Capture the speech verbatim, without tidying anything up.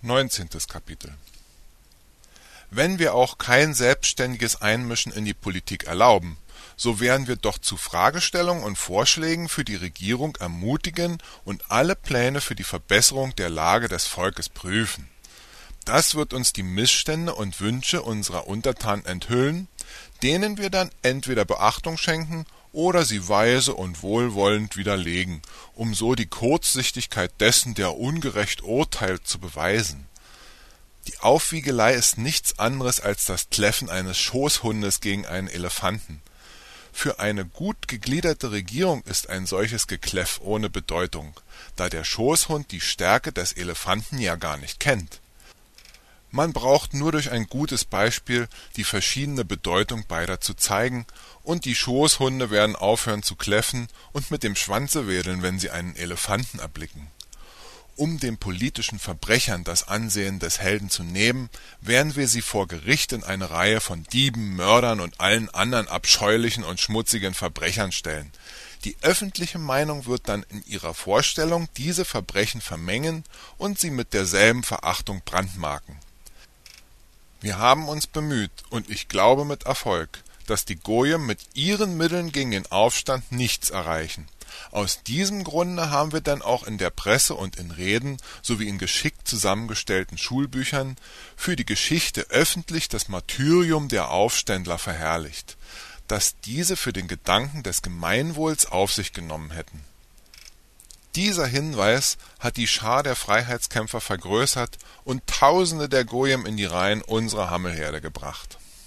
neunzehntes Kapitel. Wenn wir auch kein selbstständiges Einmischen in die Politik erlauben, so werden wir doch zu Fragestellungen und Vorschlägen für die Regierung ermutigen und alle Pläne für die Verbesserung der Lage des Volkes prüfen. Das wird uns die Missstände und Wünsche unserer Untertanen enthüllen, denen wir dann entweder Beachtung schenken oder sie weise und wohlwollend widerlegen, um so die Kurzsichtigkeit dessen, der ungerecht urteilt, zu beweisen. Die Aufwiegelei ist nichts anderes als das Kläffen eines Schoßhundes gegen einen Elefanten. Für eine gut gegliederte Regierung ist ein solches Gekläff ohne Bedeutung, da der Schoßhund die Stärke des Elefanten ja gar nicht kennt. Man braucht nur durch ein gutes Beispiel die verschiedene Bedeutung beider zu zeigen, und die Schoßhunde werden aufhören zu kläffen und mit dem Schwanze wedeln, wenn sie einen Elefanten erblicken. Um den politischen Verbrechern das Ansehen des Helden zu nehmen, werden wir sie vor Gericht in eine Reihe von Dieben, Mördern und allen anderen abscheulichen und schmutzigen Verbrechern stellen. Die öffentliche Meinung wird dann in ihrer Vorstellung diese Verbrechen vermengen und sie mit derselben Verachtung brandmarken. Wir haben uns bemüht, und ich glaube mit Erfolg, dass die Goyim mit ihren Mitteln gegen den Aufstand nichts erreichen. Aus diesem Grunde haben wir dann auch in der Presse und in Reden sowie in geschickt zusammengestellten Schulbüchern für die Geschichte öffentlich das Martyrium der Aufständler verherrlicht, dass diese für den Gedanken des Gemeinwohls auf sich genommen hätten. Dieser Hinweis hat die Schar der Freiheitskämpfer vergrößert und Tausende der Goyim in die Reihen unserer Hammelherde gebracht.